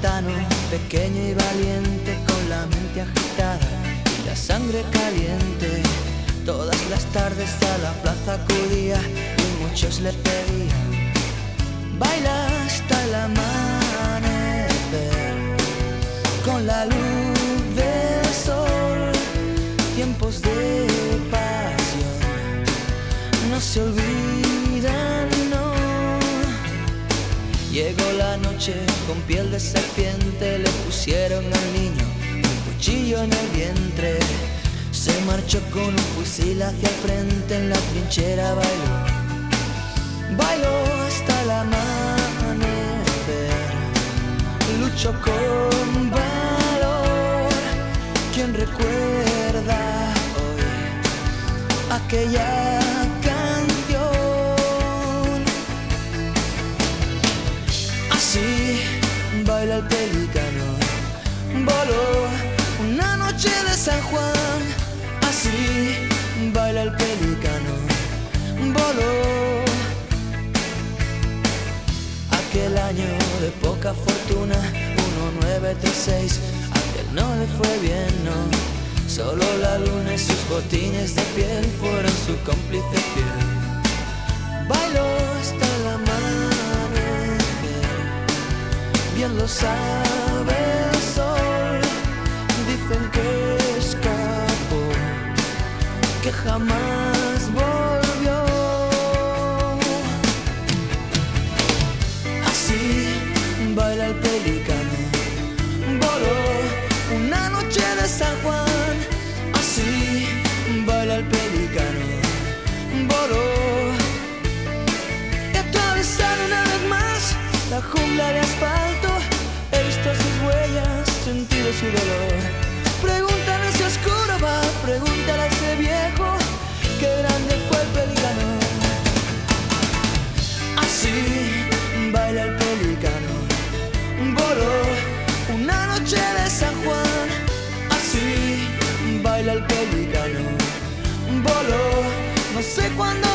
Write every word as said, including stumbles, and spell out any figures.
gitano, pequeño y valiente, con la mente agitada y la sangre caliente. Todas las tardes a la plaza acudía y muchos le pedían: baila hasta el amanecer, con la luz del sol. Tiempos de pasión no se olvidan, no. Llegó la noche con piel de serpiente, le pusieron al niño un cuchillo en el vientre. Se marchó con un fusil hacia el frente, en la trinchera bailó, bailó hasta el amanecer. Luchó con valor. ¿Quién recuerda hoy aquella canción? Así baila el pelícano, voló una noche de San Juan. Así baila el pelícano, voló. Aquel año de poca fortuna, uno nueve tres seis, aquel no le fue bien, no. Solo la luna y sus botines de piel fueron su cómplice fiel. Bailó hasta el amanecer, bien lo sabe el sol. Dicen que escapó, que jamás volvió. Así baila el pelícano, voló una noche de San Juan. Así baila el pelícano, voló. He atravesado una vez más la jungla de asfalto, he visto sus huellas, sentido su dolor. Pregúntale si oscuro va, pregúntale a ese viejo, qué grande fue el pelícano. Así baila el pelícano, voló una noche de San Juan. Así baila el pelícano, voló, no sé cuándo